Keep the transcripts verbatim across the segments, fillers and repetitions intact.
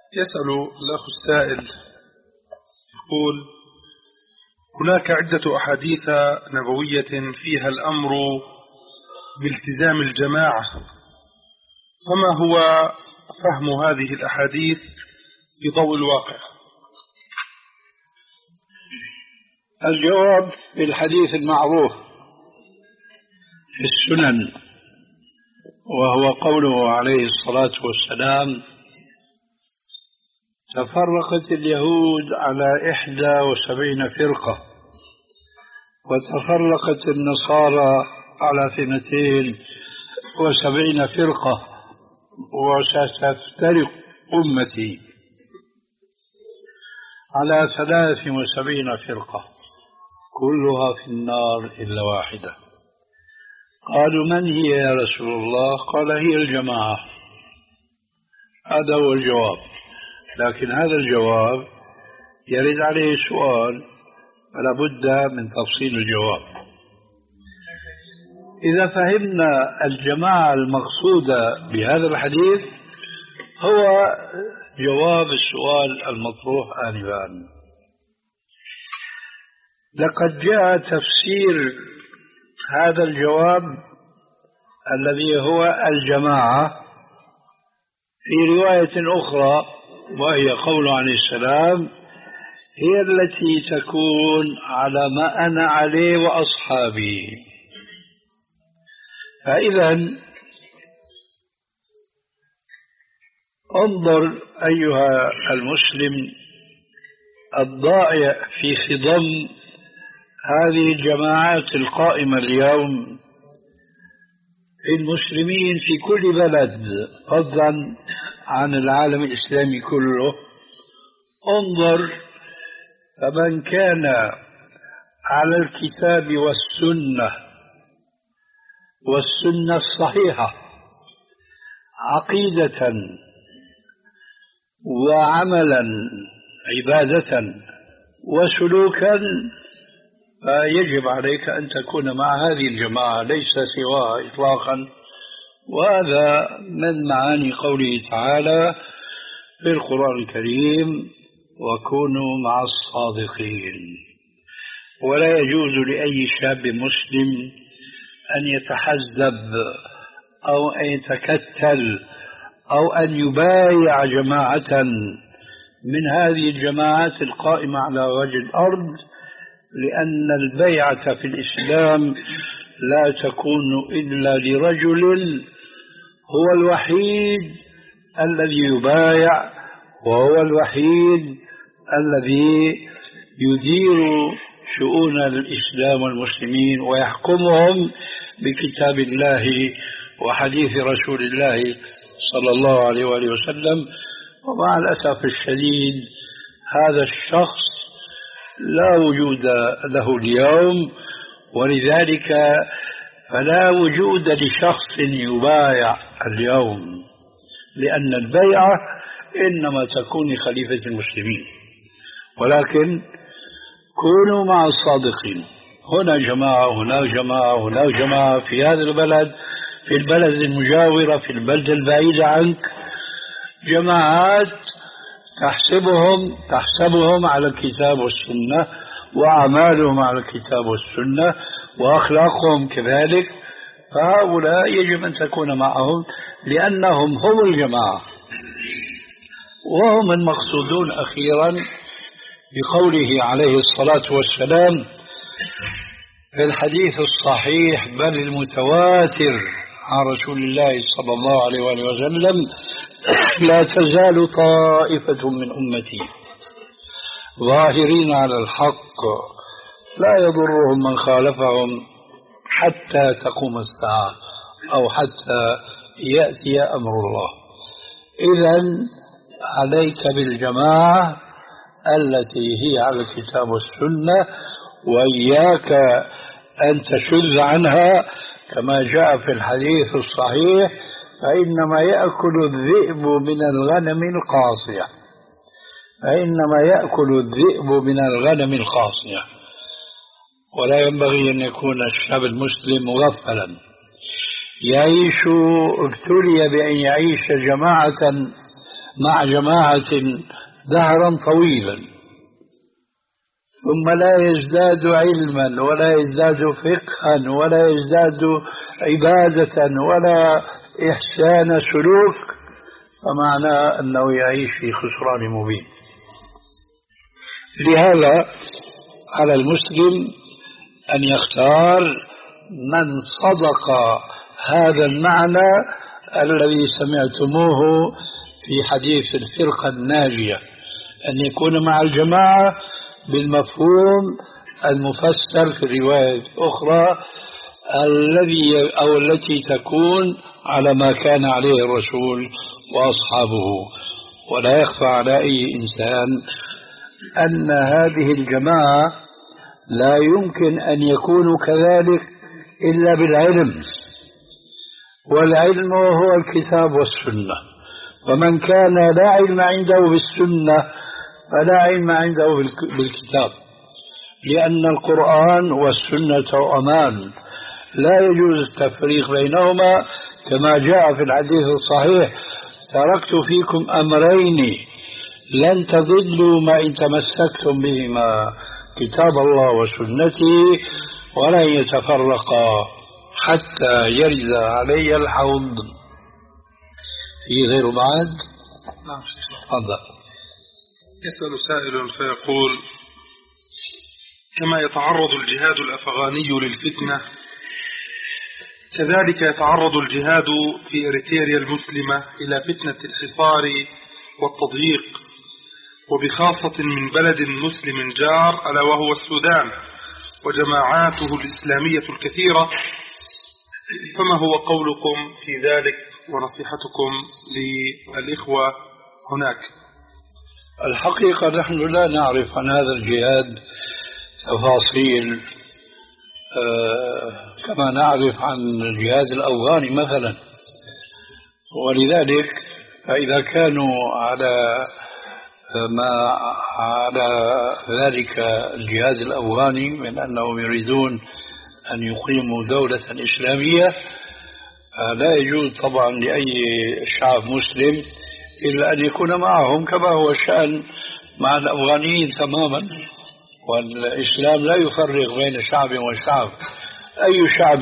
يسأل الأخ السائل يقول: هناك عدة أحاديث نبوية فيها الأمر بالتزام الجماعة، فما هو فهم هذه الأحاديث في ضوء الواقع؟ الجواب في الحديث المعروف في السنن، وهو قوله عليه الصلاة والسلام: تفرقت اليهود على إحدى وسبعين فرقة، وتفرقت النصارى على اثنتين وسبعين فرقة، وستفترق أمتي على ثلاث وسبعين فرقة كلها في النار إلا واحدة. قالوا: من هي يا رسول الله؟ قال: هي الجماعة. هذا هو الجواب، لكن هذا الجواب يرد عليه سؤال، فلا بد من تفصيل الجواب. إذا فهمنا الجماعة المقصودة بهذا الحديث هو جواب السؤال المطروح آنفا. لقد جاء تفسير هذا الجواب الذي هو الجماعة في رواية أخرى، وهي قول عليه السلام: هي التي تكون على ما أنا عليه وأصحابي. فإذا انظر أيها المسلم الضائع في خضم هذه الجماعات القائمة اليوم في المسلمين في كل بلد فضلا عن العالم الإسلامي كله. انظر، فمن كان على الكتاب والسنة والسنة الصحيحة عقيدة وعملا عبادة وسلوكا، فيجب عليك أن تكون مع هذه الجماعة ليس سواها إطلاقا. وهذا من معاني قوله تعالى في القرآن الكريم: وكونوا مع الصادقين. ولا يجوز لأي شاب مسلم أن يتحزب أو أن يتكتل أو أن يبايع جماعة من هذه الجماعات القائمة على وجه الأرض، لأن البيعة في الإسلام لا تكون إلا لرجل هو الوحيد الذي يبايع، وهو الوحيد الذي يدير شؤون الإسلام والمسلمين ويحكمهم بكتاب الله وحديث رسول الله صلى الله عليه وآله وسلم. ومع الأسف الشديد هذا الشخص لا وجود له اليوم، ولذلك فلا وجود لشخص يبايع اليوم، لأن البيعة إنما تكون لخليفة المسلمين. ولكن كونوا مع الصادقين، هنا جماعة هنا جماعة هنا جماعة، في هذا البلد في البلد المجاورة في البلد البعيد عنك جماعات تحسبهم تحسبهم على الكتاب والسنة، وأعمالهم على الكتاب والسنة، وأخلاقهم كذلك. فهؤلاء يجب أن تكون معهم لأنهم هم الجماعة، وهم المقصودون أخيرا بقوله عليه الصلاة والسلام في الحديث الصحيح بل المتواتر عن رسول الله صلى الله عليه وآله وسلم: لا تزال طائفة من أمتي ظاهرين على الحق لا يضرهم من خالفهم حتى تقوم الساعة أو حتى يأتي أمر الله. إذن عليك بالجماعة التي هي على الكتاب والسنة، وإياك أن تشذ عنها، كما جاء في الحديث الصحيح: فإنما يأكل الذئب من الغنم القاصية فإنما يأكل الذئب من الغنم القاصية. ولا ينبغي أن يكون الشاب المسلم مغفلا يعيش ابتلي بأن يعيش جماعة مع جماعة دهرا طويلا ثم لا يزداد علما ولا يزداد فقها ولا يزداد عبادة ولا إحسان سلوك، فمعنى أنه يعيش في خسران مبين. لهذا على المسلم أن يختار من صدق هذا المعنى الذي سمعتموه في حديث الفرقة الناجية، أن يكون مع الجماعة بالمفهوم المفسر في الرواية الأخرى الذي أو التي تكون على ما كان عليه الرسول وأصحابه. ولا يخفى على أي إنسان أن هذه الجماعة لا يمكن أن يكونوا كذلك إلا بالعلم، والعلم هو الكتاب والسنة، ومن كان لا علم عنده بالسنة فلا علم عنده بالكتاب، لأن القرآن والسنة أمان لا يجوز التفريق بينهما، كما جاء في الحديث الصحيح: تركت فيكم أمرين لن تضلوا ما إن تمسكتم بهما، كتاب الله وسنتي، ولن يتفرقا حتى يرد علي الحوض. في غير بعد؟ نعم شيخ. تفضل. يسأل سائل فيقول: كما يتعرض الجهاد الأفغاني للفتنة، كذلك يتعرض الجهاد في إريتريا المسلمة إلى فتنة الحصار والتضييق، وبخاصة من بلد مسلم جار ألا وهو السودان وجماعاته الإسلامية الكثيرة، فما هو قولكم في ذلك ونصيحتكم للإخوة هناك؟ الحقيقة نحن لا نعرف عن هذا الجهاد تفاصيل آه كما نعرف عن الجهاد الأفغاني مثلا، ولذلك فإذا كانوا على ما على ذلك الجهاد الأفغاني من أنهم يريدون أن يقيموا دولة إسلامية، لا يجوز طبعا لأي شعب مسلم إلا أن يكون معهم، كما هو الشأن مع الأفغانيين تماما. والإسلام لا يفرق بين شعب وشعب، أي شعب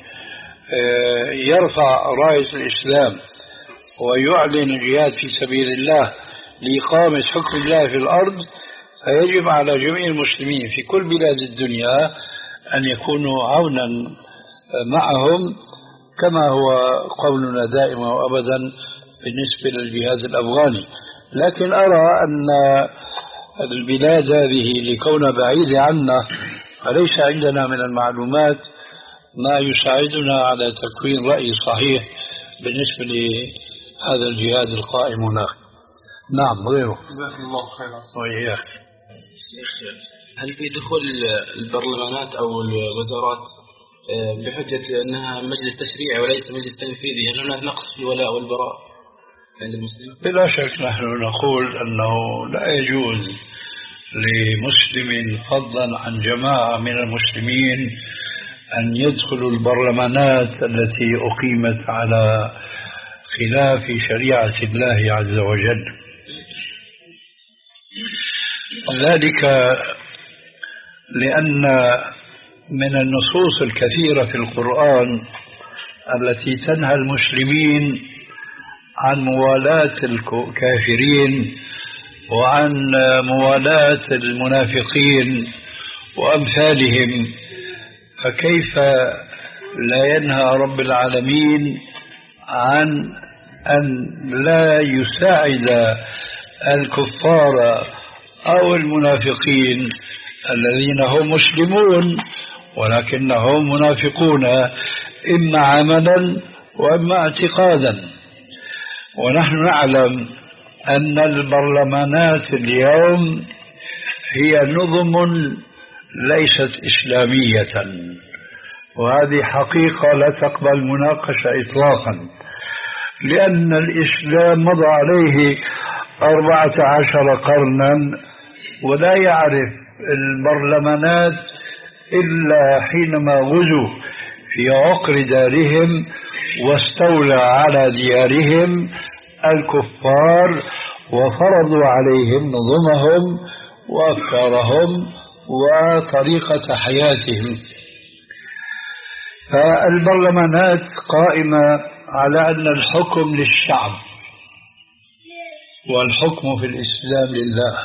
يرفع راية الإسلام ويعلن الجهاد في سبيل الله لإقامة حكم الله في الأرض، فيجب على جميع المسلمين في كل بلاد الدنيا أن يكونوا عونا معهم، كما هو قولنا دائما وأبدا بالنسبة للجهاد الأفغاني. لكن أرى أن البلاد هذه لكونها بعيدة عنا فليس عندنا من المعلومات ما يساعدنا على تكوين رأي صحيح بالنسبة لهذا الجهاد القائم هناك. نعم غيره. جزاكم الله خيرا. وإياك. شيخ، هل في دخول البرلمانات أو الوزارات بحجة أنها مجلس تشريعي وليس مجلس تنفيذي، هل هناك نقص في الولاء والبراء عند المسلمين؟ بلا شك نحن نقول أنه لا يجوز لمسلم فضلا عن جماعة من المسلمين أن يدخلوا البرلمانات التي أقيمت على خلاف شريعة الله عز وجل. ذلك لأن من النصوص الكثيرة في القرآن التي تنهى المسلمين عن موالاة الكافرين وعن موالاة المنافقين وأمثالهم، فكيف لا ينهى رب العالمين عن أن لا يساعد الكفار أو المنافقين الذين هم مسلمون ولكنهم منافقون إما عملا وإما اعتقادا؟ ونحن نعلم أن البرلمانات اليوم هي نظم ليست إسلامية، وهذه حقيقة لا تقبل مناقشة إطلاقا، لأن الإسلام مضى عليه أربعة عشر قرنا ولا يعرف البرلمانات إلا حينما غزوا في عقر دارهم واستولى على ديارهم الكفار وفرضوا عليهم نظمهم وأفكارهم وطريقة حياتهم. فالبرلمانات قائمة على أن الحكم للشعب والحكم في الإسلام لله،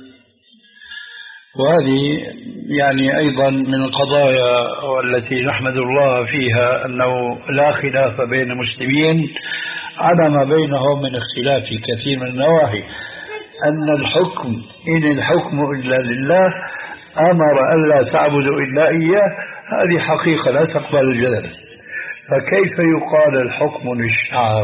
وهذه يعني أيضا من القضايا والتي نحمد الله فيها أنه لا خلاف بين المسلمين على ما بينهم من اختلاف في كثير من النواحي، أن الحكم إن الحكم إلا لله، أمر ألا تعبدوا إلا إياه، هذه حقيقة لا تقبل الجدل. فكيف يقال الحكم للشعب؟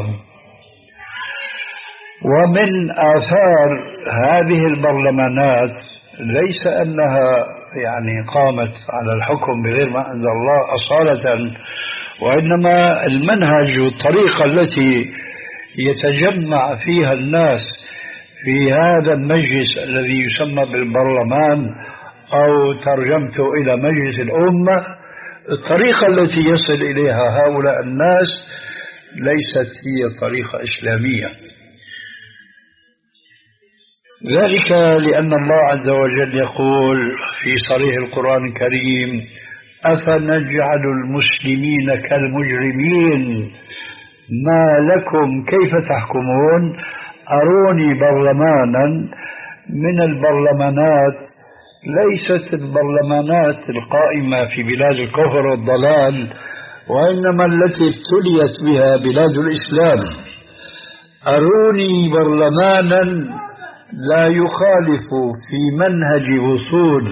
ومن آثار هذه البرلمانات ليس أنها يعني قامت على الحكم بغير ما أنزل الله أصالة، وإنما المنهج والطريقة التي يتجمع فيها الناس في هذا المجلس الذي يسمى بالبرلمان أو ترجمته إلى مجلس الأمة، الطريقة التي يصل إليها هؤلاء الناس ليست هي طريقة إسلامية. ذلك لأن الله عز وجل يقول في صريح القرآن الكريم: أفنجعل المسلمين كالمجرمين ما لكم كيف تحكمون. أروني برلمانا من البرلمانات، ليست البرلمانات القائمة في بلاد الكفر والضلال، وإنما التي ابتليت بها بلاد الإسلام. أروني برلمانا لا يخالف في منهج وصول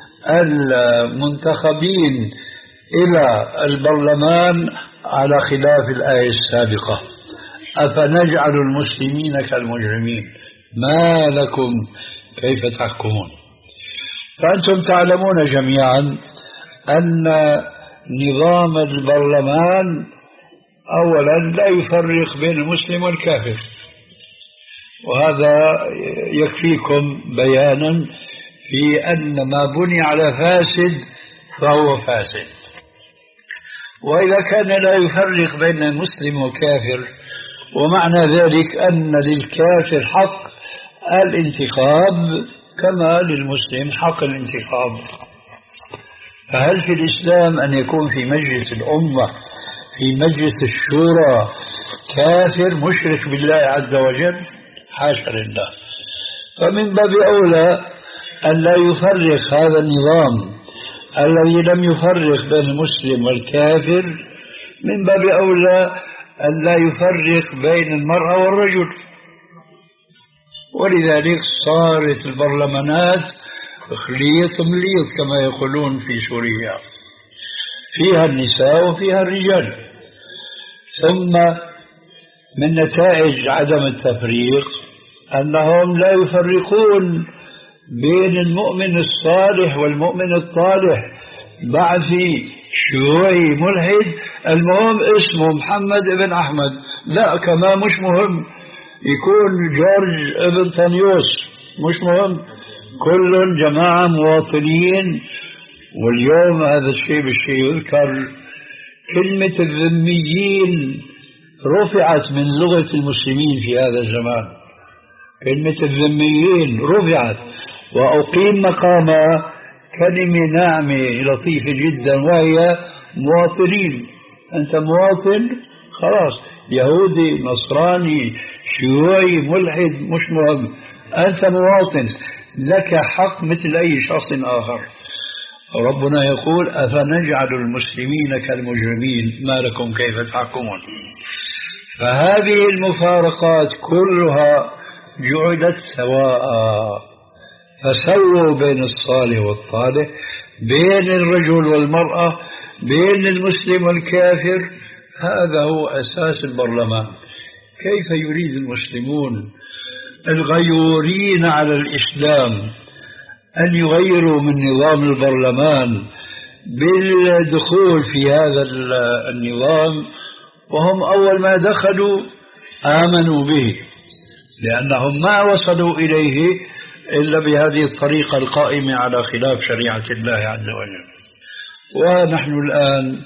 المنتخبين إلى البرلمان على خلاف الآية السابقة: أفنجعل المسلمين كالمجرمين ما لكم كيف تحكمون. فأنتم تعلمون جميعا أن نظام البرلمان أولا لا يفرق بين المسلم والكافر، وهذا يكفيكم بيانا في أن ما بني على فاسد فهو فاسد. وإذا كان لا يفرق بين المسلم والكافر، ومعنى ذلك أن للكافر حق الانتخاب كما للمسلم حق الانتخاب. فهل في الإسلام أن يكون في مجلس الأمة في مجلس الشورى كافر مشرك بالله عز وجل؟ حاشا لله. فمن باب أولى أن لا يفرق هذا النظام الذي لم يفرق بين المسلم والكافر، من باب أولى أن لا يفرق بين المرأة والرجل. ولذلك صارت البرلمانات خليط مليط كما يقولون في سوريا، فيها النساء وفيها الرجال. ثم من نتائج عدم التفريق أنهم لا يفرقون بين المؤمن الصالح والمؤمن الطالح. بعد في شيوعي ملحد المهم اسمه محمد ابن أحمد، لا كمان مش مهم يكون جورج ابن طانيوس، مش مهم، كل جماعة مواطنين. واليوم هذا الشيء بالشيء يذكر، كلمة الذميين رفعت من لغة المسلمين في هذا الزمان. كلمة الذميين رفعت وأقيم مقامها كلمة ناعمة لطيفة جدا، وهي مواطنين. أنت مواطن خلاص، يهودي نصراني شيوعي ملحد مش مهم، أنت مواطن لك حق مثل أي شخص آخر. ربنا يقول: أفنجعل المسلمين كالمجرمين ما لكم كيف تحكمون. فهذه المفارقات كلها جعلت سواء، فسووا بين الصالح والطالح، بين الرجل والمرأة، بين المسلم والكافر. هذا هو أساس البرلمان. كيف يريد المسلمون الغيورين على الإسلام أن يغيروا من نظام البرلمان بالدخول في هذا النظام، وهم أول ما دخلوا آمنوا به، لأنهم ما وصلوا إليه إلا بهذه الطريقة القائمة على خلاف شريعة الله عز وجل. ونحن الآن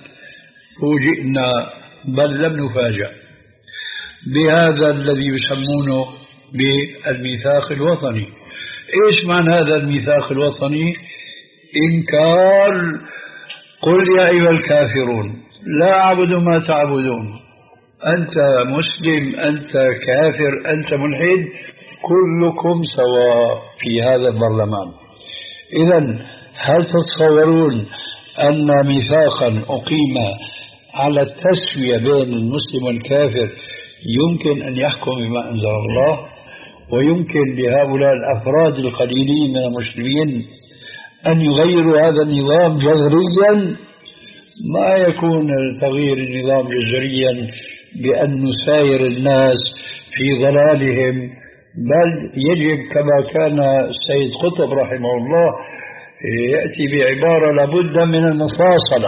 فوجئنا بل لم نفاجأ بهذا الذي يسمونه بالميثاق الوطني. إيش معنى هذا الميثاق الوطني؟ إنكار قل يا أيها الكافرون لا أعبد ما تعبدون، أنت مسلم أنت كافر أنت ملحد كلكم سواء في هذا البرلمان. إذن هل تتصورون أن ميثاقا أقيم على التسوية بين المسلم والكافر يمكن أن يحكم بما أنزل الله، ويمكن لهؤلاء الأفراد القليلين من المسلمين أن يغيروا هذا النظام جذريا؟ ما يكون تغيير النظام جذريا بأن نساير الناس في ضلالهم، بل يجب كما كان السيد قطب رحمه الله يأتي بعبارة لابد من المفاصلة،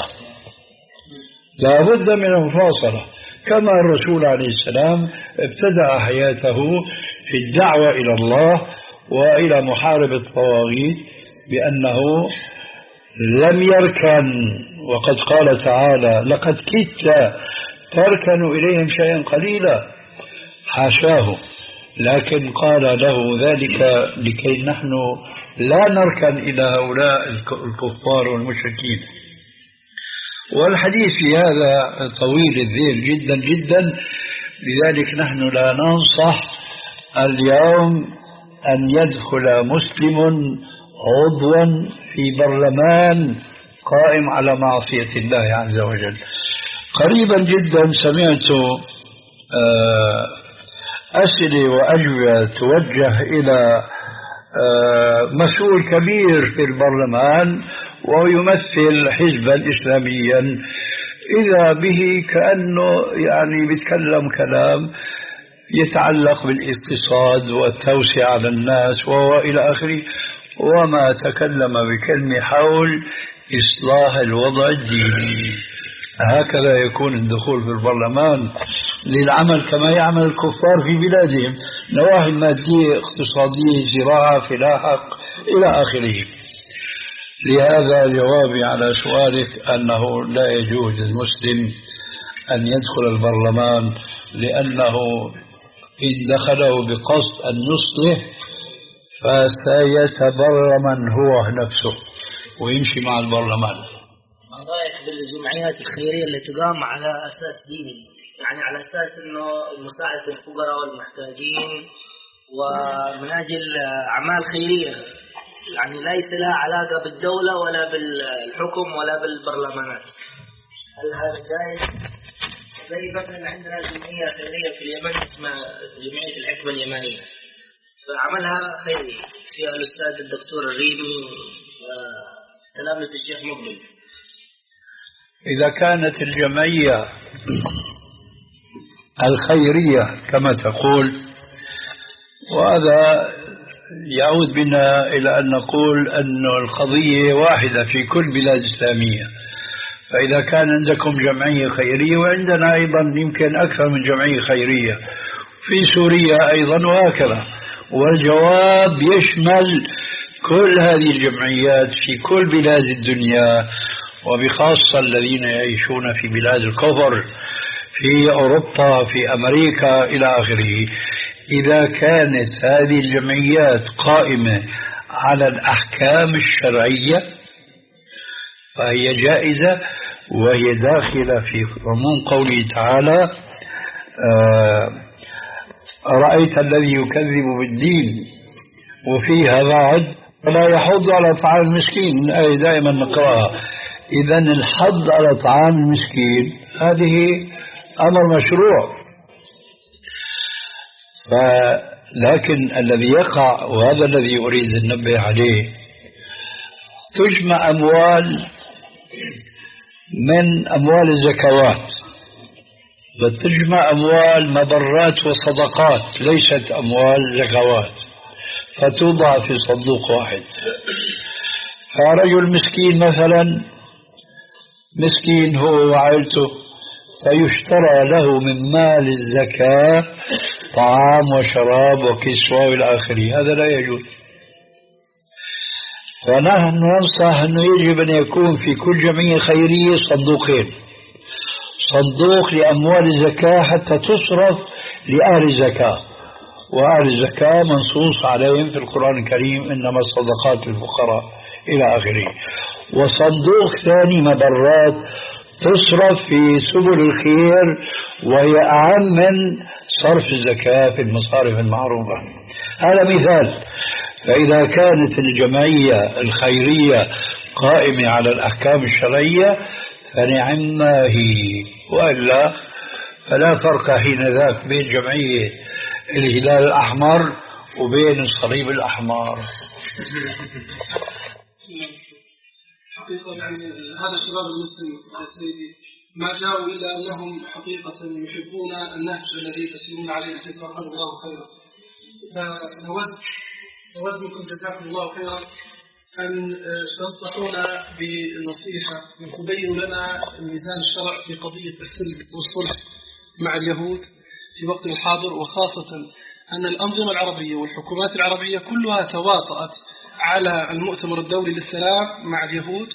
لابد من المفاصلة، كما الرسول عليه السلام ابتدأ حياته في الدعوة إلى الله وإلى محاربة الطواغيت بأنه لم يركن، وقد قال تعالى لقد كدت تركن إليهم شيئا قليلا، حاشاه، لكن قال له ذلك لكي نحن لا نركن إلى هؤلاء الكفار والمشركين. والحديث في هذا طويل الذيل جدا جدا، لذلك نحن لا ننصح اليوم أن يدخل مسلم عضوا في برلمان قائم على معصية الله عز وجل. قريبا جدا سمعت أسئلة وأجوبة توجه إلى مسؤول كبير في البرلمان ويمثل حزبا إسلاميا، إذا به كأنه يعني بيتكلم كلام يتعلق بالاقتصاد والتوسعة على الناس وإلى آخره، وما تكلم بكلمة حول إصلاح الوضع الديني. هكذا يكون الدخول في البرلمان للعمل كما يعمل الكفار في بلادهم، نواحي مادية اقتصادية زراعة فلاحة إلى آخره. لهذا جوابي على سؤالك أنه لا يجوز للمسلم أن يدخل البرلمان، لأنه إن دخله بقصد أن يصلح فسيتبرمن هو نفسه ويمشي مع البرلمان. ما رأيك بالجمعيات الخيرية اللي تقام على أساس ديني، يعني على أساس أنه مساعدة الفقراء والمحتاجين ومن أجل أعمال خيرية، يعني ليس لها علاقة بالدولة ولا بالحكم ولا بالبرلمانات، هل هذا جائز؟ زي مثلا عندنا جمعية خيرية في اليمن اسمها جمعية الحكمة اليمنية، فعملها خيري فيها الأستاذ الدكتور الريمي وتلامذة الشيخ مقبل. إذا كانت الجمعية الخيرية كما تقول، وهذا يعود بنا إلى أن نقول أن القضية واحدة في كل بلاد إسلامية، فإذا كان عندكم جمعية خيرية وعندنا أيضا يمكن أكثر من جمعية خيرية في سوريا أيضا وهكذا، والجواب يشمل كل هذه الجمعيات في كل بلاد الدنيا، وبخاصة الذين يعيشون في بلاد الكفر في أوروبا في أمريكا إلى آخره. إذا كانت هذه الجمعيات قائمة على الأحكام الشرعية فهي جائزة، وهي داخلة في عموم قوله تعالى أرأيت الذي يكذب بالدين، وفيها بعد ولا يحض على طعام المسكين، أي دائما نقرأها. إذن الحض على طعام المسكين هذه أمر مشروع، لكن الذي يقع وهذا الذي أريد أن ننبه عليه، تجمع أموال من أموال الزكوات، وتجمع أموال مبرات وصدقات ليست أموال زكوات، فتوضع في صندوق واحد. فرجل مسكين مثلا، مسكين هو وعائلته، فيشترى له من مال الزكاة طعام وشراب وكسوة إلى آخره، هذا لا يجوز. فنحن ننصح أنه يجب أن يكون في كل جمعية خيرية صندوقين، صندوق لأموال الزكاة حتى تصرف لأهل الزكاة، وأهل الزكاة منصوص عليهم في القرآن الكريم إنما الصدقات للفقراء إلى آخره. وصندوق ثاني مبرات تصرف في سبل الخير، وهي أعم من صرف الزكاة في المصارف المعروفة. هذا مثال. فإذا كانت الجمعية الخيرية قائمة على الأحكام الشرعية فنعم هي، وإلا فلا فرق حين ذاك بين جمعية الهلال الأحمر وبين الصليب الأحمر. حقيقة يعني هذا الشباب المسلم يا سيدي ما جاءوا إلا أنهم حقيقة يحبون النهج الذي تسيرون عليه جزاكم الله خيرا. فنود نود منكم جزاكم الله خيرا أن تنصحونا بنصيحة تبين لنا ميزان الشرع في قضية السلم والصلح مع اليهود في وقت الحاضر، وخاصة أن الأنظمة العربية والحكومات العربية كلها تواطأت على المؤتمر الدولي للسلام مع اليهود،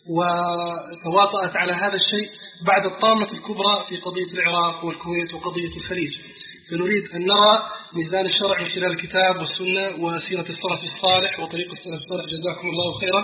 وتواطأت على هذا الشيء بعد الطامة الكبرى في قضية العراق والكويت وقضية الخليج. فنريد أن نرى ميزان الشرع من خلال الكتاب والسنة وسيرة السلف الصالح وطريق السلف الصالح جزاكم الله خيرا.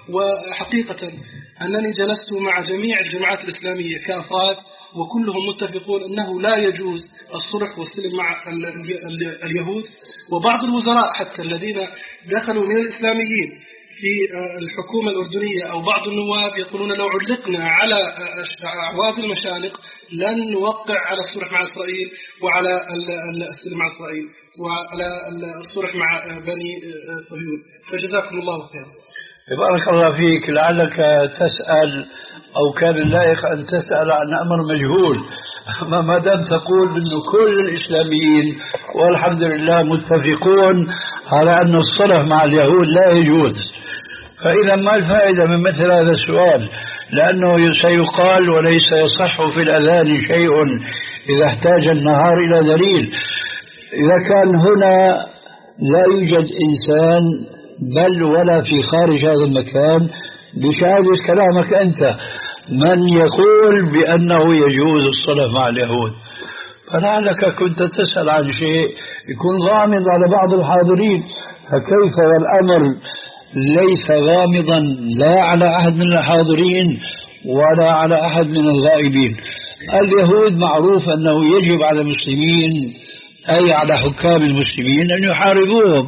وحقيقة أنني جلست مع جميع الجماعات الإسلامية كأفراد وكلهم متفقون أنه لا يجوز الصلح والسلم مع اليهود، وبعض الوزراء حتى الذين دخلوا من الإسلاميين في الحكومة الأردنية أو بعض النواب يقولون لو علقنا على أعواد المشانق لن نوقع على الصلح مع إسرائيل وعلى السلم مع إسرائيل وعلى الصلح مع بني صهيون. فجزاكم الله خيرا. بارك الله فيك. لعلك تسأل أو كان اللائق أن تسأل عن أمر مجهول، ما دام تقول أن كل الإسلاميين والحمد لله متفقون على أن الصلح مع اليهود لا يجوز، فإذا ما الفائدة من مثل هذا السؤال؟ لأنه سيقال وليس يصح في الأذان شيء إذا احتاج النهار إلى دليل. إذا كان هنا لا يوجد إنسان بل ولا في خارج هذا المكان بشهادة كلامك أنت من يقول بأنه يجوز الصلح مع اليهود، فلعلك كنت تسأل عن شيء يكون غامض على بعض الحاضرين، فكيف والأمر ليس غامضا لا على أحد من الحاضرين ولا على أحد من الغائبين. اليهود معروف أنه يجب على المسلمين أي على حكام المسلمين أن يحاربوهم،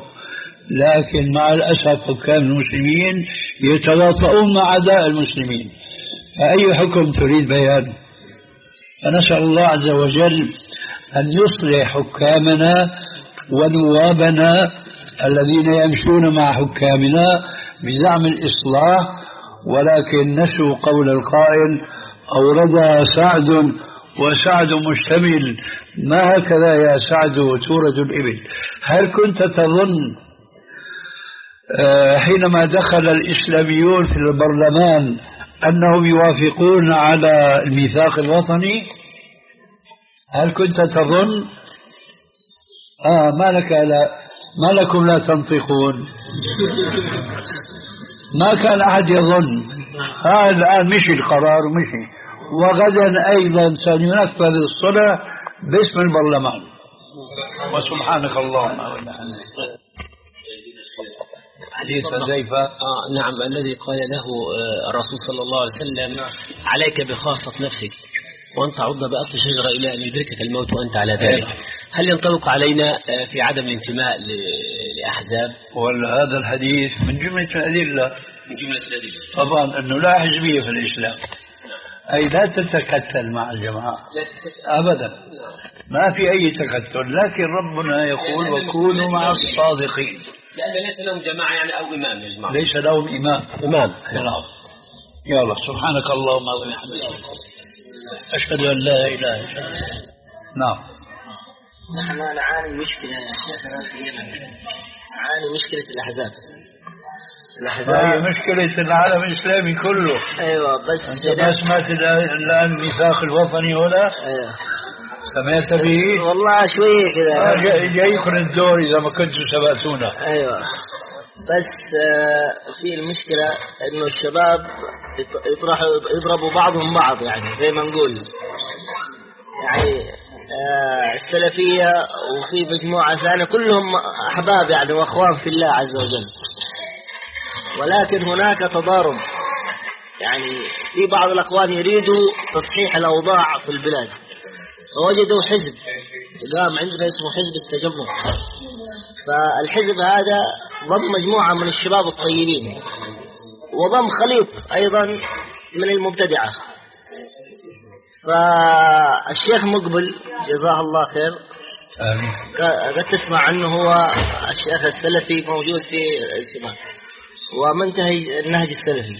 لكن مع الأسف حكام المسلمين يتواطؤون مع أعداء المسلمين، فأي حكم تريد بيانه؟ فنسأل الله عز وجل أن يصلح حكامنا ونوابنا الذين يمشون مع حكامنا بزعم الإصلاح، ولكن نسوا قول القائل أوردها سعد وسعد مشتمل، ما هكذا يا سعد تورد الإبل. هل كنت تظن حينما دخل الإسلاميون في البرلمان أنهم يوافقون على الميثاق الوطني؟ هل كنت تظن؟ آه ما لك لا ما لكم لا تنطقون؟ ما كان أحد يظن. هذا الآن مشي القرار مشي، وغدا أيضا سينفذ الصلح باسم البرلمان. وسبحانك اللهم وبحمدك. حديث حذيفة آه نعم الذي قال له الرسول صلى الله عليه وسلم عليك بخاصة نفسك وأن تعض بأصل شجرة إلى أن يدركك الموت وأنت على ذلك. هل ينطبق علينا في عدم الانتماء لأحزاب؟ ولا هذا الحديث من جملة الأدلة؟ من جملة الأدلة طبعا أنه لا حزبية في الإسلام، أي لا تتكتل مع الجماعة أبدا، ما في أي تكتل، لكن ربنا يقول وكونوا مع الصادقين، لأن ليس لهم جماعة يعني أو إمام يا جماعة. ليس لهم إمام إمام نعم. يا الله سبحانك اللهم وبحمدك أشهد أن لا إله إلا أنت. نعم. نحن نعاني مشكلة يا شيخنا في اليمن، نعاني مشكلة الأحزاب. الأحزاب هي مشكلة العالم الإسلامي كله. أيوة بس أنت ما سمعت الآن الميثاق الوطني هنا؟ أيوة سمعت به؟ والله شوية كذا. آه جايكم الدور إذا ما كنتوا سبقتونا. أيوة بس في المشكلة إنه الشباب يطرحوا يضربوا بعضهم بعض، يعني زي ما نقول يعني السلفية وفي مجموعة ثانية كلهم أحباب يعني وأخوان في الله عز وجل، ولكن هناك تضارب. يعني في بعض الأخوان يريدوا تصحيح الأوضاع في البلاد، فوجدوا حزب قام عندنا اسمه حزب التجمع. فالحزب هذا ضم مجموعة من الشباب الطيبين، وضم خليط أيضا من المبتدعة. فالشيخ مقبل جزاه الله خير قد تسمع عنه، هو الشيخ السلفي موجود في الشمال ومنتهج النهج السلفي،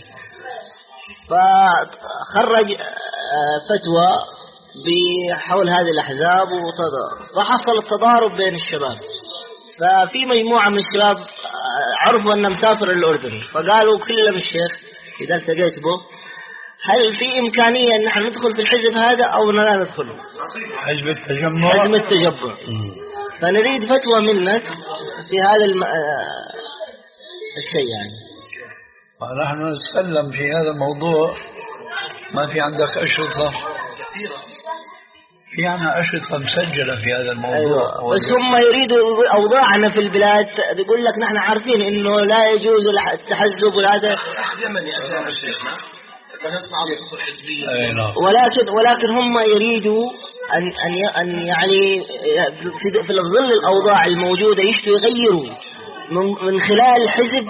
فخرج فتوى بحول هذه الأحزاب وحصل التضارب بين الشباب. ففي مجموعة من الشباب عرفوا أنه مسافر الأردن، فقالوا كلم الشيخ إذا التقيت به هل في إمكانية أن نحن ندخل في الحزب هذا أو لا ندخله؟ حزب التجمع. حزب التجمع. فنريد فتوى منك في هذا الم... الشيء يعني. نحن نتكلم في هذا الموضوع. ما في عندك أشرطة؟ في عنا أشرطة مسجلة في هذا الموضوع. أيوة. بس هم يريدوا أوضاعنا في البلاد، يقول لك نحن عارفين إنه لا يجوز التحزب وهذا، ولكن ولكن هم يريدوا أن أن أن يعني في في ظل الأوضاع الموجودة يشتوا يغيروا من خلال الحزب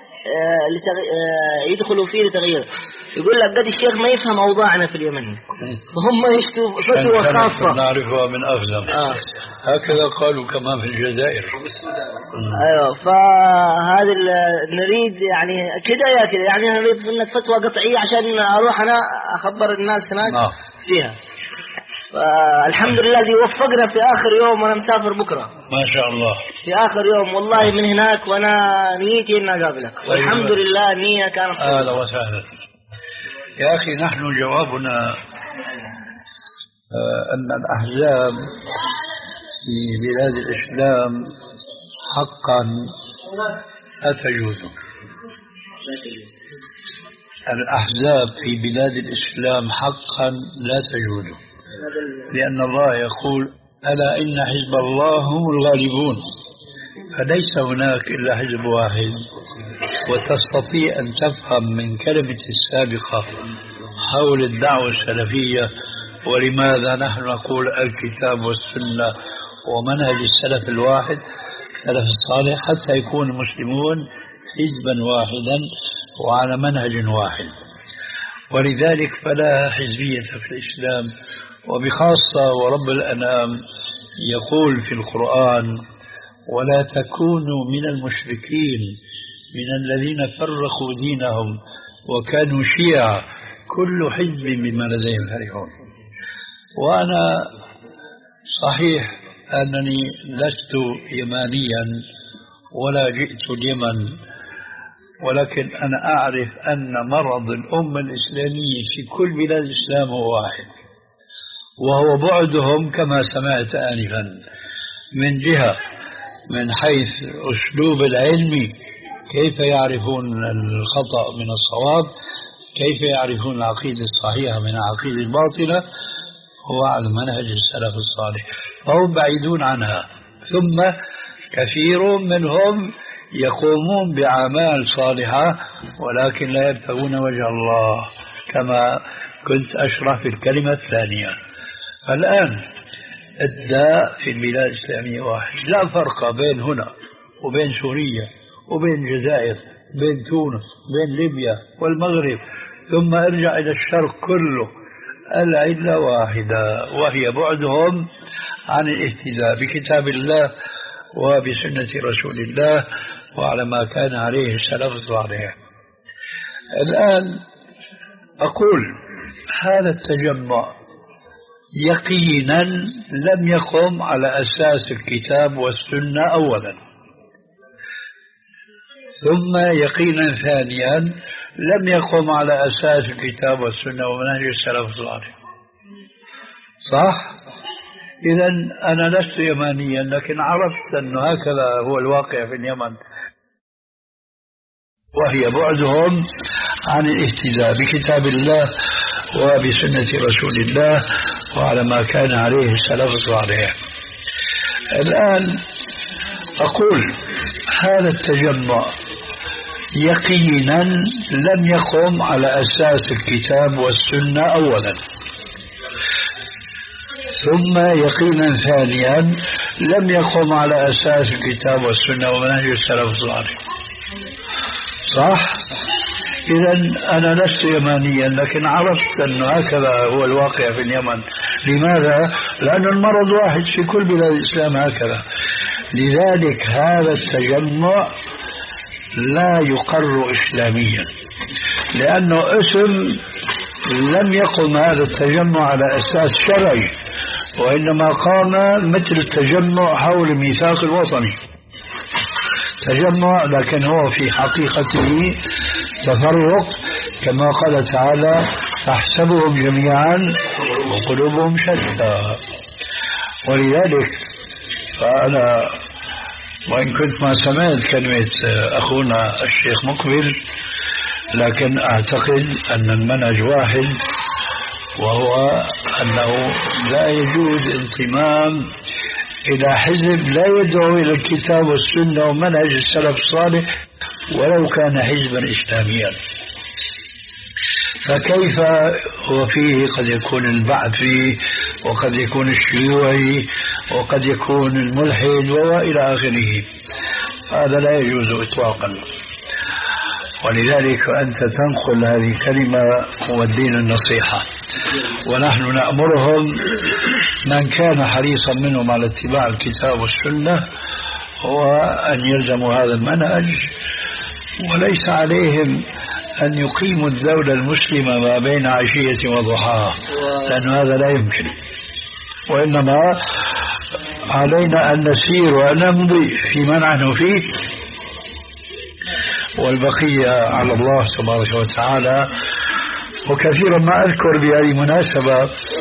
يدخلوا فيه لتغيير. يقول لك قد الشيخ ما يفهم أوضاعنا في اليمن، فهم يشتوا فتوى خاصة نعرفها من أغلب. آه. هكذا قالوا كمان في الجزائر. أيوة. فهذا نريد يعني كده يا كده، يعني نريد منك فتوى قطعية عشان أروح أنا أخبر الناس هناك آه. فيها. فالحمد لله الذي وفقنا في آخر يوم، وأنا مسافر بكرة ما شاء الله في آخر يوم والله من هناك، وأنا نيتي إن أقابلك والحمد لله النية كانت. أهلا وسهلا يا أخي. نحن جوابنا أن الأحزاب في بلاد الإسلام حقا لا تجوز. الأحزاب في بلاد الإسلام حقا لا تجوز، لأن الله يقول ألا إن حزب الله هم الغالبون، فليس هناك إلا حزب واحد. وتستطيع أن تفهم من كلمة السابقة حول الدعوة السلفية ولماذا نحن نقول الكتاب والسنة ومنهج السلف الواحد السلف الصالح، حتى يكون المسلمون حزبا واحدا وعلى منهج واحد. ولذلك فلا حزبية في الإسلام، وبخاصة ورب الأنام يقول في القرآن ولا تكونوا من المشركين من الذين فرقوا دينهم وكانوا شيعا كل حزب بما لديهم فرحون. وأنا صحيح أنني لست يمانيا ولا جئت اليمن، ولكن أنا أعرف أن مرض الأمة الإسلامية في كل بلاد الإسلام هو واحد، وهو بعدهم كما سمعت آنفا من جهة من حيث أسلوب العلم، كيف يعرفون الخطأ من الصواب، كيف يعرفون العقيدة الصحيحة من العقيدة الباطلة، هو على منهج السلف الصالح، فهم بعيدون عنها. ثم كثير منهم يقومون بأعمال صالحة ولكن لا يبتغون وجه الله، كما كنت أشرح في الكلمة الثانية. الآن الداء في البلاد الإسلامية واحد، لا فرق بين هنا وبين سوريا وبين الجزائر، بين تونس، بين ليبيا والمغرب، ثم ارجع إلى الشرق كله، العلة واحدة وهي بعدهم عن الاهتداء بكتاب الله وبسنة رسول الله وعلى ما كان عليه السلف الصالح. الآن أقول هذا التجمع يقينا لم يقم على أساس الكتاب والسنة أولا، ثم يقينا ثانيا لم يقم على أساس الكتاب والسنة ومنهج السلف الصالح. صح؟ إذا أنا لست يمانيا، لكن عرفت أن هكذا هو الواقع في اليمن، وهي بعدهم عن الاهتداء بكتاب الله وبسنة رسول الله وعلى ما كان عليه السلف الصالح. الآن أقول هذا التجمع يقينا لم يقم على أساس الكتاب والسنة أولا، ثم يقينا ثانيا لم يقم على أساس الكتاب والسنة ومنهج السلف الصالح. صح؟ إذن أنا لست يمانيا، لكن عرفت أن هكذا هو الواقع في اليمن. لماذا؟ لأن المرض واحد في كل بلاد الإسلام هكذا. لذلك هذا التجمع لا يقر إسلاميا، لأنه اسم لم يقم هذا التجمع على أساس شرعي، وإنما قام مثل التجمع حول الميثاق الوطني، تجمع لكن هو في حقيقته تفرق، كما قال تعالى تحسبهم جميعا وقلوبهم شتى. ولذلك فأنا وإن كنت ما سمعت كلمة أخونا الشيخ مقبل، لكن أعتقد أن المنهج واحد، وهو أنه لا يجوز انضمام إلى حزب لا يدعو إلى الكتاب والسنة ومنهج السلف الصالح ولو كان حزبا إسلاميا. فكيف وفيه قد يكون البعثي وقد يكون الشيوعي وقد يكون الملحد وإلى آخره، هذا لا يجوز إطلاقا. ولذلك أنت تنقل هذه الكلمة هو الدين النصيحة، ونحن نأمرهم من كان حريصا منهم على اتباع الكتاب والسنة هو أن يلزموا هذا المنهج، وليس عليهم أن يقيموا الدولة المسلمة ما بين عشية وضحاها، لأن هذا لا يمكن. وإنما علينا أن نسير ونمضي فيما نحن فيه، والبقية على الله تبارك وتعالى. وكثيرا ما أذكر بهذه المناسبة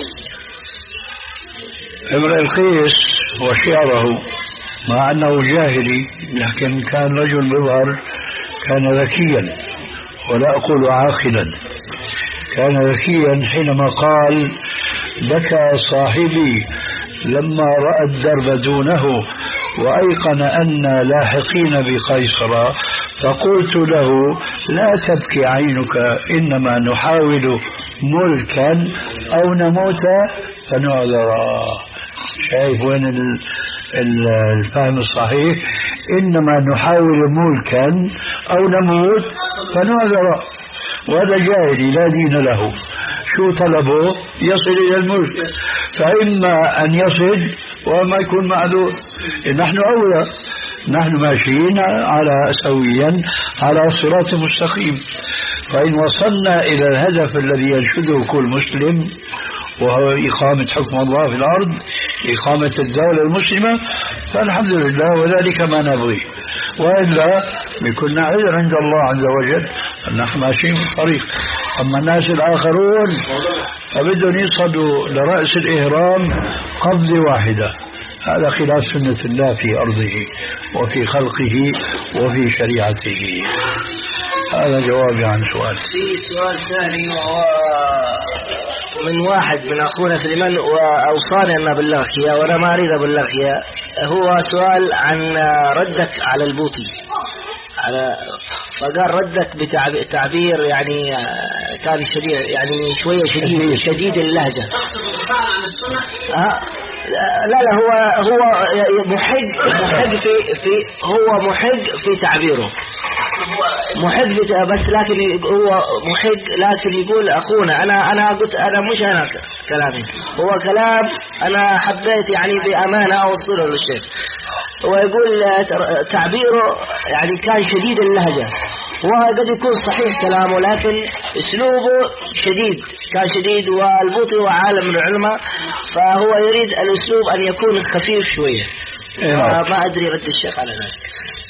امرئ القيس وشعره، مع أنه جاهلي لكن كان رجل مظهر، كان ذكيا ولا أقول عاقلا، كان ذكيا حينما قال بكى صاحبي لما رأى الدرب دونه وأيقن أن لاحقين بقيصر، فقلت له لا تبكي عينك، إنما نحاول ملكا أو نموت فنعذرا. شايف وين الفهم الصحيح؟ إنما نحاول ملكا أو نموت فنعذرا. وهذا جاهلي لا دين له، شو طلبه؟ يصل إلى الملك، فإما أن يصل وما يكون معذور. نحن أولى، نحن ماشيين على سويا على صراط مستقيم. فإن وصلنا إلى الهدف الذي ينشده كل مسلم، وهو إقامة حكم الله في الأرض، إقامة الدولة المسلمة، فالحمد لله، وذلك ما نبغي. وإلا بكنا عذر عند الله عز وجل أن نحن ماشيين في الطريق. أما الناس الآخرون فبدهم يصعدوا لرأس الإهرام قبضة واحدة، هذا خلاف سنة الله في أرضه وفي خلقه وفي شريعته. هذا جوابي عن سؤال. في سؤال ثاني، وهو من واحد من أخونا في اليمن وأوصاني أن أبلغك إياه وأنا ما أريد أبلغك إياه. هو سؤال عن ردك على البوطي، على فقال ردك بتعبير يعني كان شديد، يعني شوية شديد شديد اللهجة. لا لا هو هو محق محق في في هو محق في تعبيره، محق بس، لكن هو محق لكن يقول أخونا. أنا أنا قلت أنا مش أنا كلامي، هو كلام أنا حبيت يعني بأمانة أوصله للشيخ. هو يقول تعبيره يعني كان شديد اللهجة، وهذا قد يكون صحيح كلامه، لكن اسلوبه شديد، كان شديد. والبوطي هو عالم من العلماء، فهو يريد الاسلوب ان يكون خفيف شويه. ما ادري رد الشيخ على ذلك.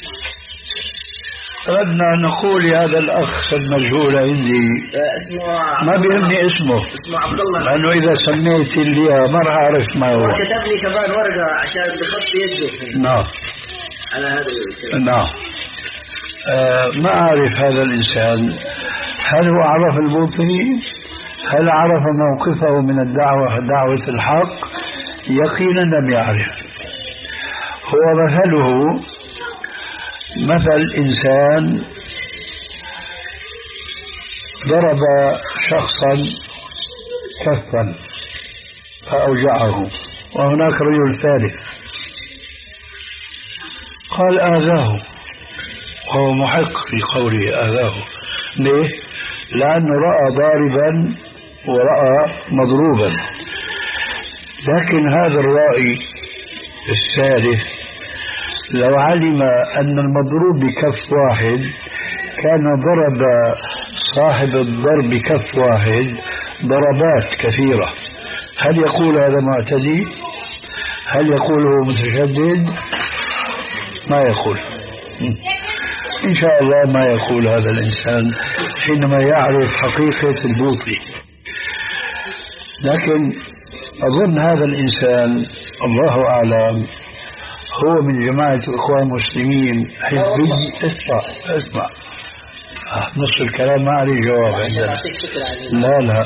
أردنا نقول لهذا الأخ المجهول عندي ما بيهمني اسمه، اسمه عبد الله، لأنه إذا سميت لي ما راح أعرف ما هو. كتب لي كمان ورقة عشان بخط يده. نعم على هذا الكلام. نعم. آه ما أعرف هذا الإنسان، هل هو عرف البوطني؟ هل عرف موقفه من الدعوة دعوة الحق؟ يقينا لم يعرف. هو مثله مثل إنسان ضرب شخصا كفا فأوجعه، وهناك رجل ثالث قال آذاه، وهو محق في قوله آذاه. ليه؟ لأنه رأى ضاربا ورأى مضروبا. لكن هذا الرائي الثالث لو علم أن المضروب بكف واحد كان ضرب صاحب الضرب بكف واحد ضربات كثيرة. هل يقول هذا معتدي؟ هل يقول هو متشدد؟ ما يقول. إن شاء الله ما يقول هذا الإنسان حينما يعرف حقيقة البوطي. لكن أظن هذا الإنسان الله أعلم هو من جماعة الإخوان المسلمين حزبي. اسمع اسمع نص الكلام ما عليه جواب عندنا. لا لا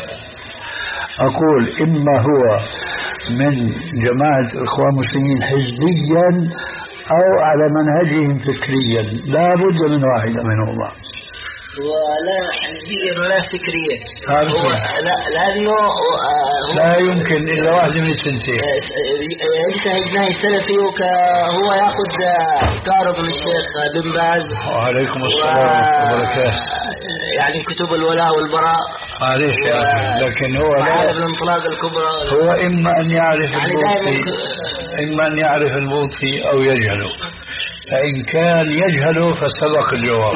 أقول إما هو من جماعة الإخوان المسلمين حزبيا أو على منهجهم فكريا، لا بد من واحدة منهما. ولا حزبيا ولا فكريا، هو لا لأنه لا يمكن إلا واحدة من السنتين. يجتهد نهي سلفي وهو يأخذ أفكاره من الشيخ بن باز. وعليكم السلام ورحمة الله وبركاته. يعني كتب الولاء والبراء. معليش يا أخي، لكن هو لا الانطلاق الكبرى. هو إما أن يعرف يعني البوطي إما أن يعرف البوطي أو يجهله، فإن كان يجهله فسبق الجواب.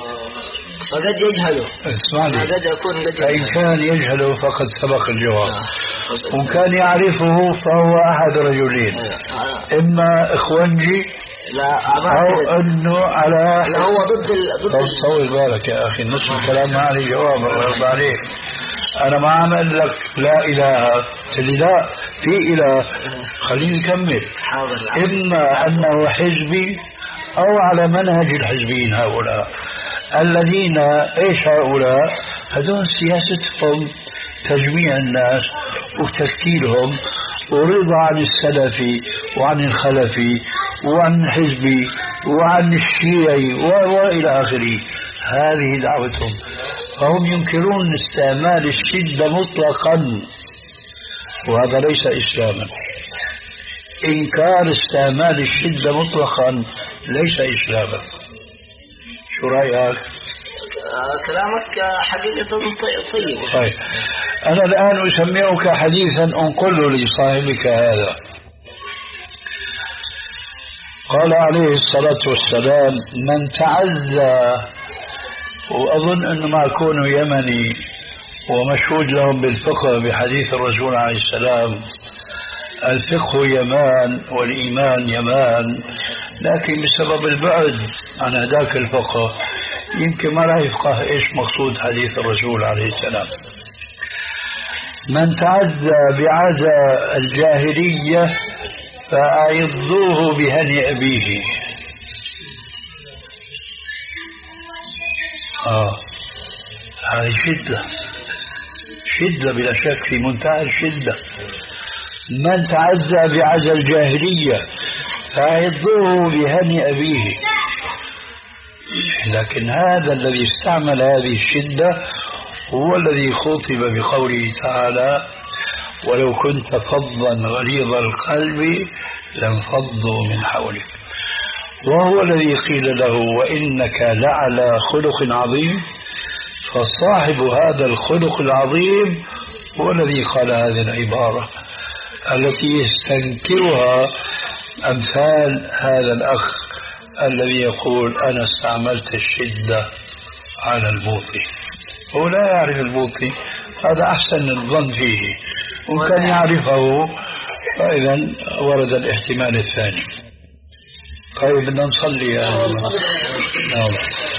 فقد يجهله. اسمعني. قد يكون قد فإن كان يجهله فقد سبق الجواب. وإن كان يعرفه فهو أحد رجلين، إما إخوانجي لا أو أنه على لا هو ضد ال... ضد طول بالك يا أخي، نصف الكلام ما عليه جواب. الله يرضى عليك، أنا ما عم أقول لك لا إله تلي لا في إله، خليني أكمل. إما أنه حزبي أو على منهج الحزبيين هؤلاء الذين إيش هؤلاء؟ هذول سياستهم تجميع الناس وتشكيلهم ورضا عن السلفي وعن الخلفي وعن الحزبي وعن الشيعي وإلى آخره. هذه دعوتهم، فهم ينكرون استعمال الشدة مطلقا، وهذا ليس إسلاما. إنكار استعمال الشدة مطلقا ليس إسلاما. شو رأيك؟ كلامك حقيقة طيب. طيب أنا الآن أسمعك حديثا أنقله لصاحبك هذا. قال عليه الصلاة والسلام: من تعزى، وأظن أنه ما كونه يمني ومشهود لهم بالفقه بحديث الرسول عليه السلام: الفقه يمان والإيمان يمان، لكن بسبب البعد عن هذاك الفقه يمكن ما لا يفقه إيش مقصود حديث الرسول عليه السلام. من تعزى بعزى الجاهلية فأعظوه بهني أبيه. آه هذه شدة، شدة بلا شك، في منتهى الشدة. من تعزى بعزى الجاهلية فأعظوه بهني أبيه. لكن هذا الذي استعمل هذه الشدة هو الذي خطب بقوله تعالى: ولو كنت فظا غليظ القلب لانفضوا من حولك. وهو الذي قيل له: وإنك لعلى خلق عظيم. فصاحب هذا الخلق العظيم هو الذي قال هذه العبارة التي يستنكرها أمثال هذا الأخ الذي يقول: أنا استعملت الشدة على البوطي. هو لا يعرف البوطي، هذا أحسن الظن فيه. وكان يعرفه فإذا ورد الاحتمال الثاني. طيب بدنا نصلي يا نعم.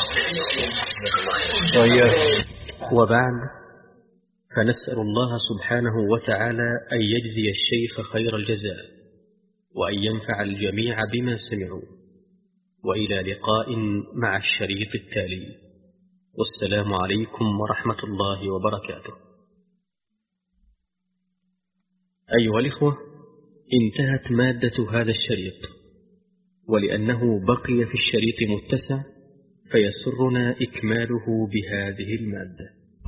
وبعد، فنسأل الله سبحانه وتعالى أن يجزي الشيخ خير الجزاء وأن ينفع الجميع بما سمعوا، وإلى لقاء مع الشريط التالي. والسلام عليكم ورحمة الله وبركاته. أيها الإخوة، انتهت مادة هذا الشريط، ولأنه بقي في الشريط متسع فيسرنا إكماله بهذه المادة.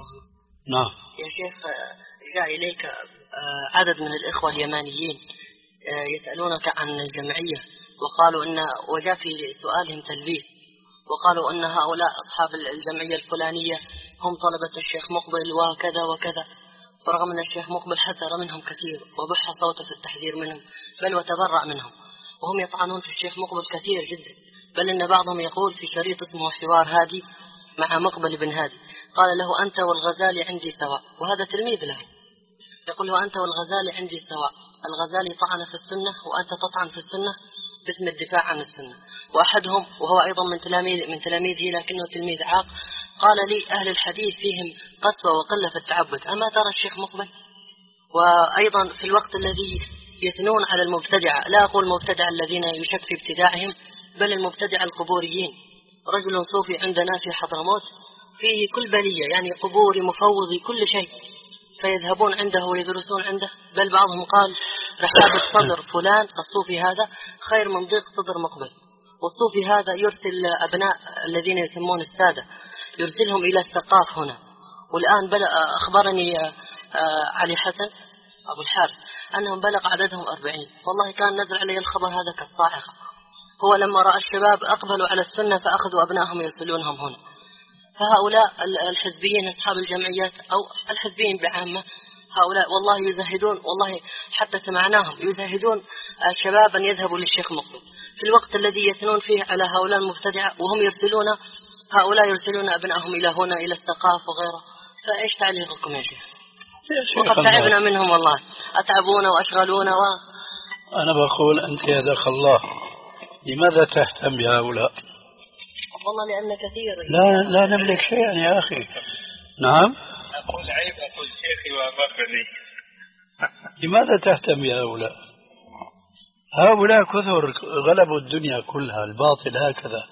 نعم يا شيخ، جاء إليك عدد من الإخوة اليمانيين يسألونك عن الجمعية، وقالوا إن وجاء في سؤالهم تلبيس، وقالوا أن هؤلاء أصحاب الجمعية الفلانية هم طلبة الشيخ مقبل وكذا وكذا، ورغم أن الشيخ مقبل حذر منهم كثير وبح صوته في التحذير منهم، بل وتبرع منهم، وهم يطعنون في الشيخ مقبل كثير جدا، بل إن بعضهم يقول في شريط اسمه حوار هادي مع مقبل بن هادي، قال له أنت والغزالي عندي سواء، وهذا تلميذ له، يقول له أنت والغزالي عندي سواء، الغزالي طعن في السنة وأنت تطعن في السنة باسم الدفاع عن السنة. وأحدهم وهو أيضا من تلاميذ من تلاميذه لكنه تلميذ عاق قال لي أهل الحديث فيهم قسوة وقلة في التعبد، أما ترى الشيخ مقبل؟ وأيضا في الوقت الذي يثنون على المبتدعة، لا أقول المبتدعة الذين يشك في ابتداعهم، بل المبتدعة القبوريين، رجل صوفي عندنا في حضرموت فيه كل بلية، يعني قبوري مفوضي كل شيء، فيذهبون عنده ويدرسون عنده، بل بعضهم قال رحاب الصدر فلان الصوفي هذا خير من ضيق صدر مقبل، والصوفي هذا يرسل أبناء الذين يسمون السادة يرسلهم إلى السقاف هنا. والآن بلغ أخبرني علي حسن أبو الحارث أنهم بلغ عددهم أربعين، والله كان نزل علي الخبر هذا كالصاعقة. هو لما رأى الشباب أقبلوا على السنة فأخذوا أبنائهم يرسلونهم هنا. فهؤلاء الحزبيين أصحاب الجمعيات أو الحزبيين بعامة، هؤلاء والله يزهدون، والله حتى سمعناهم يزهدون شبابا يذهبوا للشيخ مقبل في الوقت الذي يثنون فيه على هؤلاء المبتدعة، وهم يرسلون هؤلاء يرسلون أبنائهم إلى هنا إلى الثقافة وغيره. فإيش تعليقكم يا شيخ؟ وقد تعبنا منهم والله، أتعبونا وأشغلونا و... أنا بقول أنت يدك الله، لماذا تهتم بهؤلاء؟ والله لأن كثير لا لا نملك شيئا يا أخي. نعم أقول عيب أقول شيخي وأبرني. لماذا تهتم بهؤلاء؟ هؤلاء كثر غلبوا الدنيا كلها، الباطل هكذا.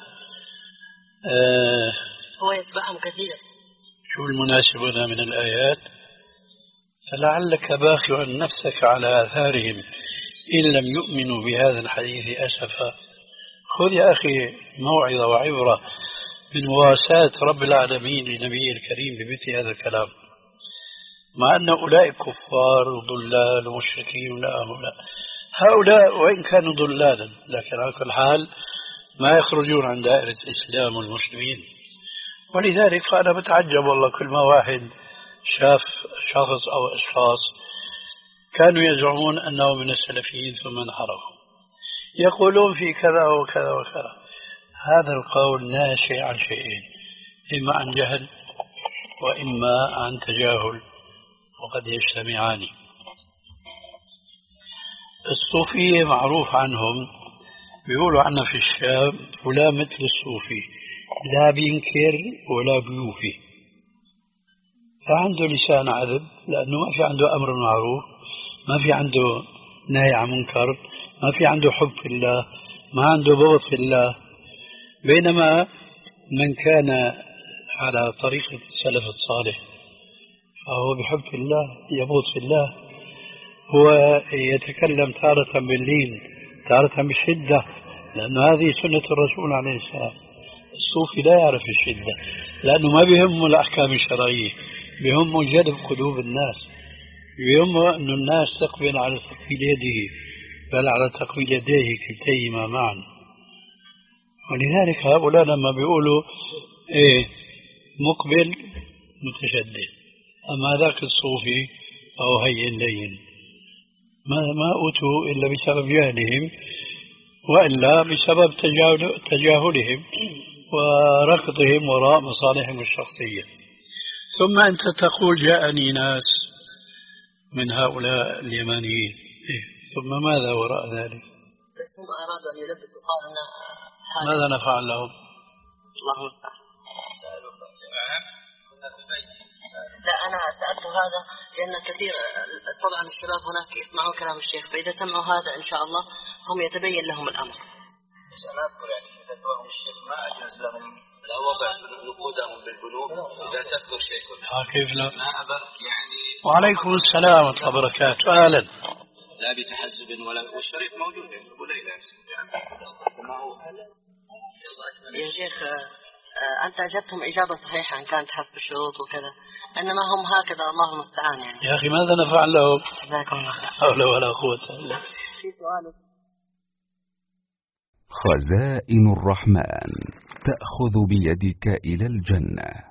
آه هو يتبعهم كثير. شو المناسب هنا من الآيات؟ فلعلك باخع نفسك على آثارهم إن لم يؤمنوا بهذا الحديث أسفا. خذ يا أخي موعظة وعبرة من مواساة رب العالمين لنبيه الكريم بمثل هذا الكلام، مع أن أولئك كفار وضلال ومشركين. لا هؤلاء هؤلاء وإن كانوا ضلالا لكن على كل حال ما يخرجون عن دائرة الإسلام والمسلمين. ولذلك فأنا بتعجب والله كل ما واحد شاف شخص أو أشخاص كانوا يزعمون أنه من السلفيين ثم انحرفوا يقولون في كذا وكذا وكذا. هذا القول ناشئ عن شيئين، إما عن جهل وإما عن تجاهل، وقد يجتمعان. الصوفية معروف عنهم، بيقولوا عنا في الشام فلان مثل الصوفي، لا بينكر ولا بيوفي، فعنده لسان عذب، لأنه ما في عنده أمر معروف، ما في عنده نهي عن منكر، ما في عنده حب في الله، ما عنده بغض في الله. بينما من كان على طريقة السلف الصالح فهو بحب في الله يبغض في الله، هو يتكلم تارة باللين تارة بالشدة، لأنه هذه سنة الرسول عليه السلام. الصوفي لا يعرف الشدة لأنه ما بيهمه الأحكام الشرعية، بيهمه جلب قلوب الناس، بيهمه أن الناس تقبل على تقبيل يده بل على تقبيل يديه كلتيهما معا. ولذلك هؤلاء لما بيقولوا إيه مقبل متشدد، أما ذاك الصوفي أو هين لين، ما ما أوتوا إلا بسبب جهلهم، وإلا بسبب تجاهل تجاهلهم وركضهم وراء مصالحهم الشخصية. ثم أنت تقول جاءني ناس من هؤلاء اليمانيين، إيه؟ ثم ماذا وراء ذلك؟ ثم أرادوا أن يلبسوا قارنا. ماذا نفعل لهم؟ الله المستعان. لا أنا سألت هذا لأن كثير طبعا الشباب هناك يسمعون كلام الشيخ، فإذا سمعوا هذا إن شاء الله هم يتبين لهم الأمر. بس أنا أذكر يعني إذا دعاهم الشيخ ما أجلس لهم لا وضع نقودهم بالبنوك إذا تذكر شيء. كيف لا؟ ما أبى يعني. وعليكم السلام ورحمة الله وبركاته. أهلا. شيخ آه أنت أجبتهم إجابة صحيحة إن كانت حسب الشروط وكذا، إنما هم هكذا الله المستعان يعني. يا أخي ماذا نفعل لهم؟ جزاكم الله خير. حول ولا قوة إلا بالله. في سؤال. خزائن الرحمن تأخذ بيدك إلى الجنة.